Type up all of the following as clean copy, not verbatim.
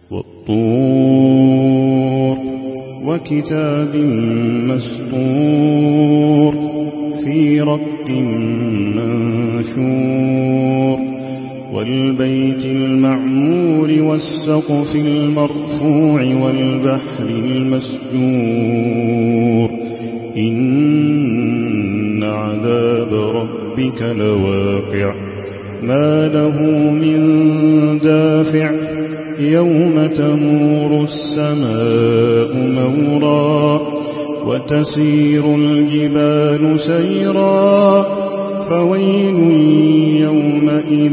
والطور وكتاب مسطور في رق منشور والبيت المعمور والسقف المرفوع والبحر المسجور إن عذاب ربك لواقع ما له من دافع يوم تمور السماء مورا وتسير الجبال سيرا فويل يومئذ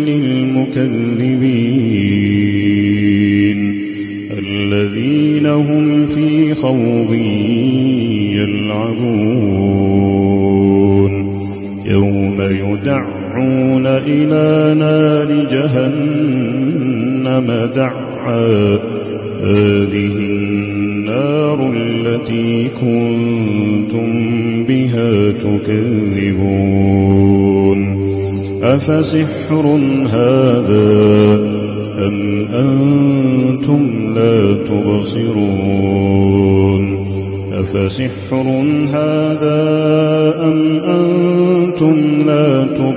للمكذبين الذين هم في خوض يلعبون يوم يدعون إلى نار جهنم دعا هذه النار التي كنتم بها تكذبون أفسحر هذا أم أنتم لا تبصرون أفسحر هذا أم أنتم لا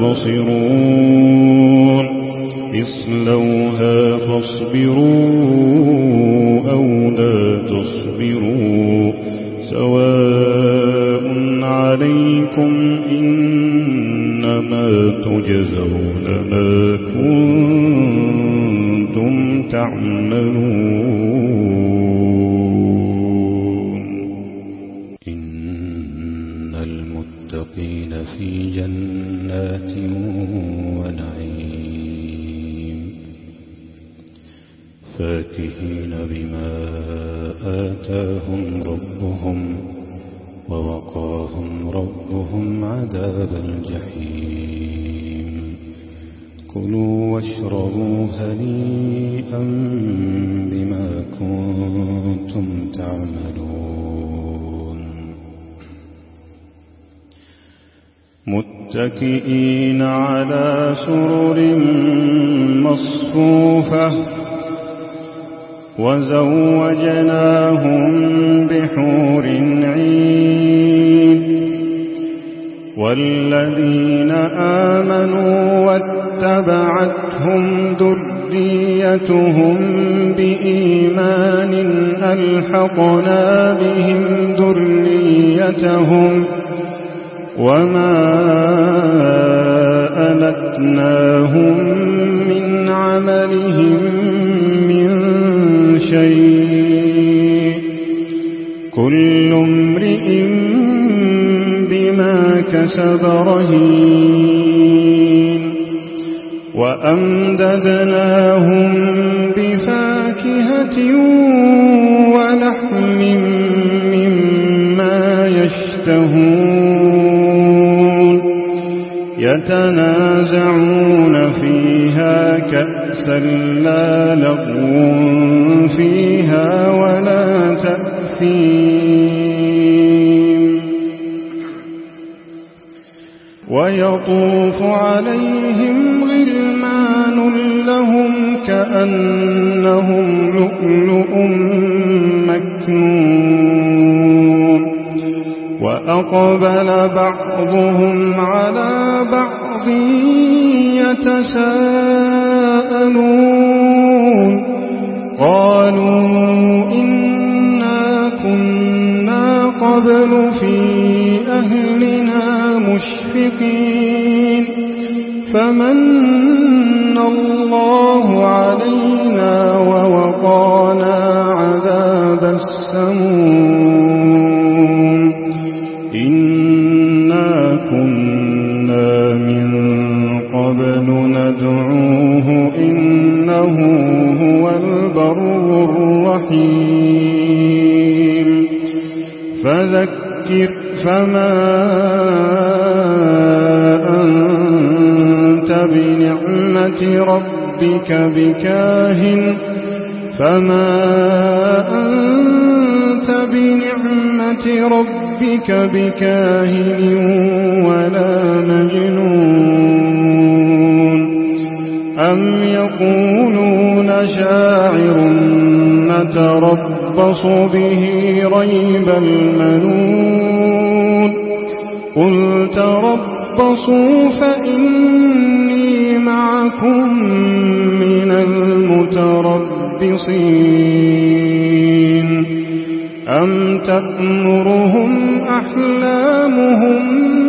تبصرون اصلوها فاصبروا أو لا تصبروا سواء عليكم إنما تجزون ما كنتم تعملون إن المتقين في جنات ونعيم فاكهين بما آتاهم ربهم ووقاهم ربهم عذاب الجحيم كلوا واشربوا هنيئا بما كنتم تعملون متكئين على سرر مصفوفة وزوجناهم بحور عين والذين آمنوا واتبعتهم ذريتهم بإيمان ألحقنا بهم ذريتهم وما ألتناهم من عملهم من شيء كل امرئ بما كسب رهين وأمددناهم بفاكهة ولحم مما يشتهون يتنازعون فيها كأسا لا لغو فيها ولا تأثيم ويطوف عليهم غلمان لهم كأنهم لؤلؤ مكنون وأقبل بعضهم على بعض يتساءلون قالوا إنا كنا قبل في أهلنا مشفقين فمن الله علينا ووقانا عذاب السموم إنا كنا من قبل ندعوه إنه هو البر الرحيم فذكر فما أنت بنعمة ربك بكاهن ولا مجنون أم يقولون شاعر نتربص به ريب المنون قل تربصوا فإني معكم من المتربصين أم تأمرهم أحلامهم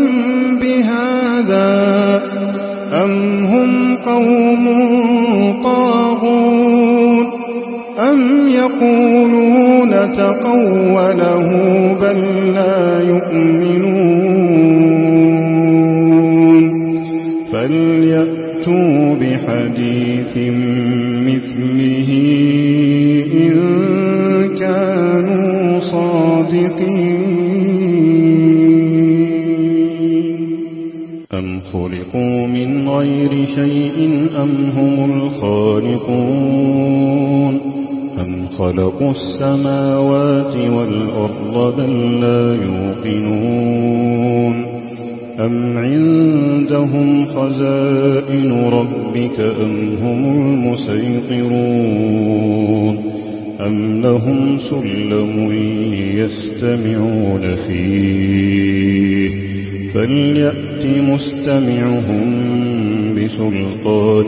بهذا أم هم قوم طاغون أم يقولون تقوله بل لا يؤمنون فليأتوا بحديث مثله إن كانوا صادقين أم خلقوا من غير شيء أم هم الخالقون أم خلقوا السماوات والأرض بل لا يوقنون أم عندهم خزائن ربك أم هم المسيطرون أم لهم سلم يستمعون فيه فليأت مستمعهم بسلطان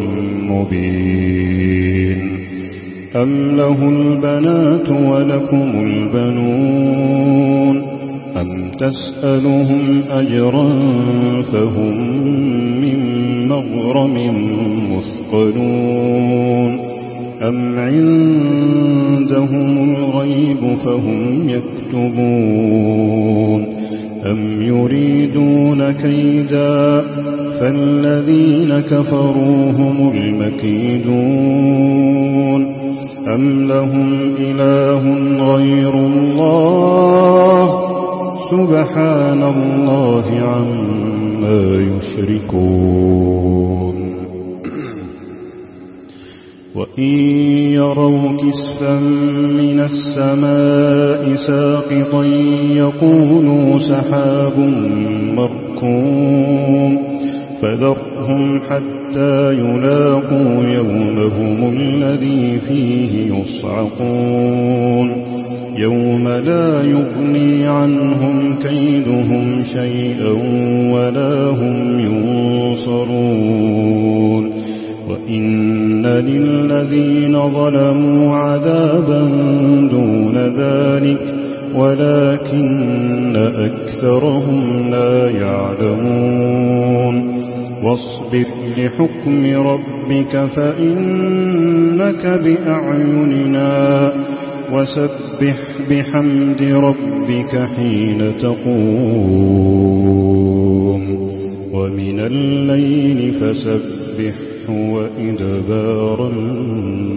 مبين أم له البنات ولكم البنون أم تسألهم أجرا فهم من مغرم مثقلون أم عندهم الغيب فهم يكتبون أم يريدون كيدا فالذين كفروا هم المكيدون أم لهم إله غير الله سبحان الله عما يشركون وإن يروا كسفا من السماء ساقطا يقولوا سحاب مركوم فذرهم حتى يلاقوا يومهم الذي فيه يصعقون يوم لا يغني عنهم كيدهم شيئا ولا هم ينصرون وإن للذين ظلموا عذابا دون ذلك ولكن أكثرهم لا يعلمون واصبر لحكم ربك فإنك بأعيننا وسبح بحمد ربك حين تقوم ومن الليل فسبح وإدبار النجوم